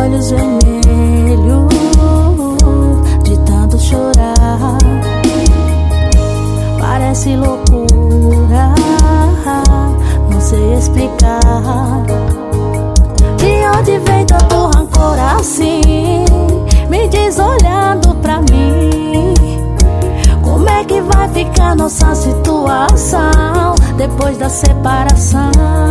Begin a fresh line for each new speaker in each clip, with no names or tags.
olhos vermelhos de tanto chorar. Parece loucura, não sei explicar. De onde vem tanto rancor assim? Me diz olhando pra mim. Como é que vai ficar nossa situação depois da separação?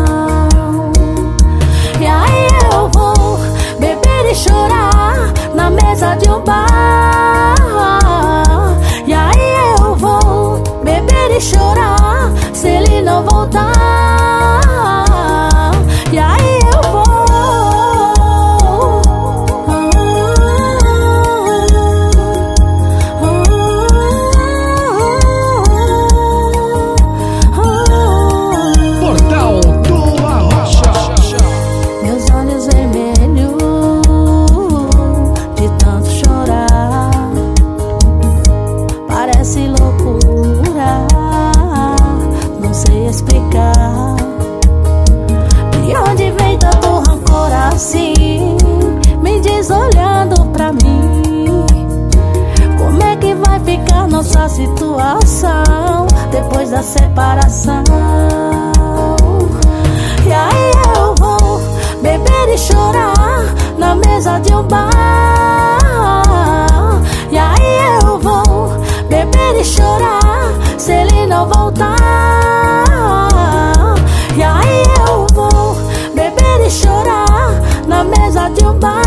E aí eu vou beber e chorar na mesa de um bar. E aí eu vou beber e chorar se ele não voltar. E aí eu vou
Portal do Arrocha.
meus olhos vermelhos de tanto chorar. Parece loucura, não sei explicar. De onde vem tanto rancor assim? Me diz olhando pra mim. Como é que vai ficar nossa situação depois da separação? E aí eu vou beber e chorar na mesa de um bar. E aí eu vou beber e chorar se ele não voltar. E aí eu vou beber e chorar na mesa de um bar.